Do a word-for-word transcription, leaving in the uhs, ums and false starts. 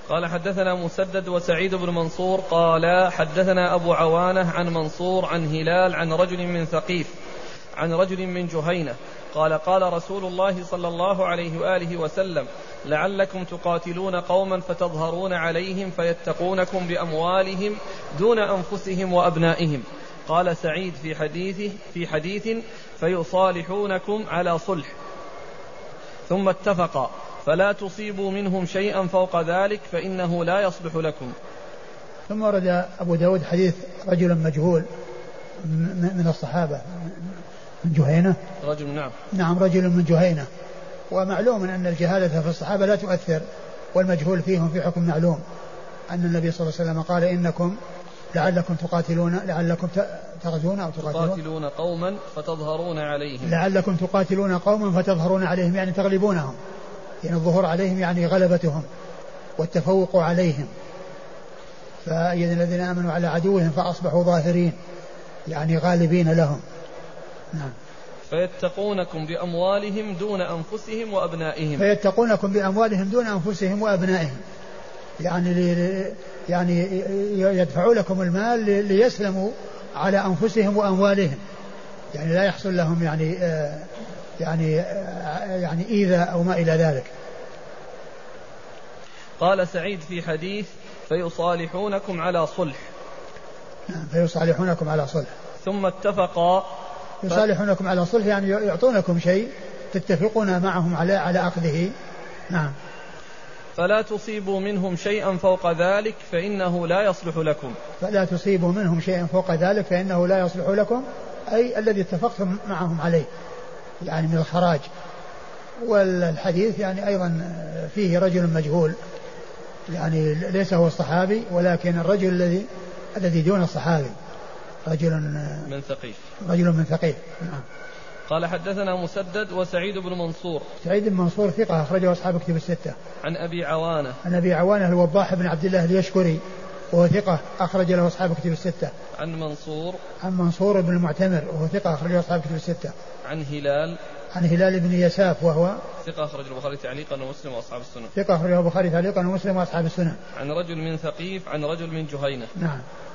قال حدثنا مسدد وسعيد بن منصور قال حدثنا أبو عوانة عن منصور عن هلال عن رجل من ثقيف عن رجل من جهينة قال قال رسول الله صلى الله عليه وآله وسلم لعلكم تقاتلون قوما فتظهرون عليهم فيتقونكم بأموالهم دون أنفسهم وأبنائهم. قال سعيد في حديثه في حديث فيصالحونكم على صلح ثم اتفقا فلا تصيبوا منهم شيئا فوق ذلك فإنه لا يصلح لكم. ثم ورد أبو داود حديث رجل مجهول من الصحابة من جهينة رجل نعم نعم رجل من جهينة، ومعلوم أن الجهالة في الصحابة لا تؤثر والمجهول فيهم في حكم معلوم، أن النبي صلى الله عليه وسلم قال إنكم لعلكم تقاتلون لعلكم تغزون أو تقاتلون تقاتلون قوما فتظهرون عليهم لعلكم تقاتلون قوما فتظهرون عليهم يعني تغلبونهم، يعني الظهور عليهم يعني غلبتهم والتفوق عليهم، فإذا الذين آمنوا على عدوهم فأصبحوا ظاهرين يعني غالبين لهم. نعم. فيتقونكم بأموالهم دون أنفسهم وأبنائهم فيتقونكم بأموالهم دون أنفسهم وأبنائهم يعني لي يعني يدفعوا لكم المال ليسلموا على أنفسهم وأموالهم، يعني لا يحصل لهم يعني آه يعني آه يعني إيذاء أو ما إلى ذلك. قال سعيد في حديث فيصالحونكم على صلح فيصالحونكم على صلح ثم اتفقا يصالحونكم على صلح يعني يعطونكم شيء تتفقون معهم على على أخذه. نعم. فلا تصيبوا منهم شيئا فوق ذلك فإنه لا يصلح لكم فلا تصيبوا منهم شيئا فوق ذلك فإنه لا يصلح لكم أي الذي اتفقتم معهم عليه يعني من الخراج. والحديث يعني أيضا فيه رجل مجهول يعني ليس هو الصحابي ولكن الرجل الذي الذي دون الصحابي رجل من ثقيف رجل من ثقيف. نعم. قال حدثنا مسدد وسعيد بن منصور سعيد بن منصور ثقة أخرجه أصحاب كتب الستة. عن أبي عوانة عن أبي عوانة الوضاح بن عبد الله اليشكري وهو ثقة أخرج له أصحاب كتب الستة. عن منصور عن منصور بن المعتمر وهو ثقة أخرج له أصحاب كتب الستة. عن هلال عن هلال بن يساف وهو ثقة أخرج البخاري تعليقا ومسلم وأصحاب السنن. ثقة أخرج البخاري تعليقا ومسلم وأصحاب السنن. عن رجل من ثقيف عن رجل من جهينة. نعم.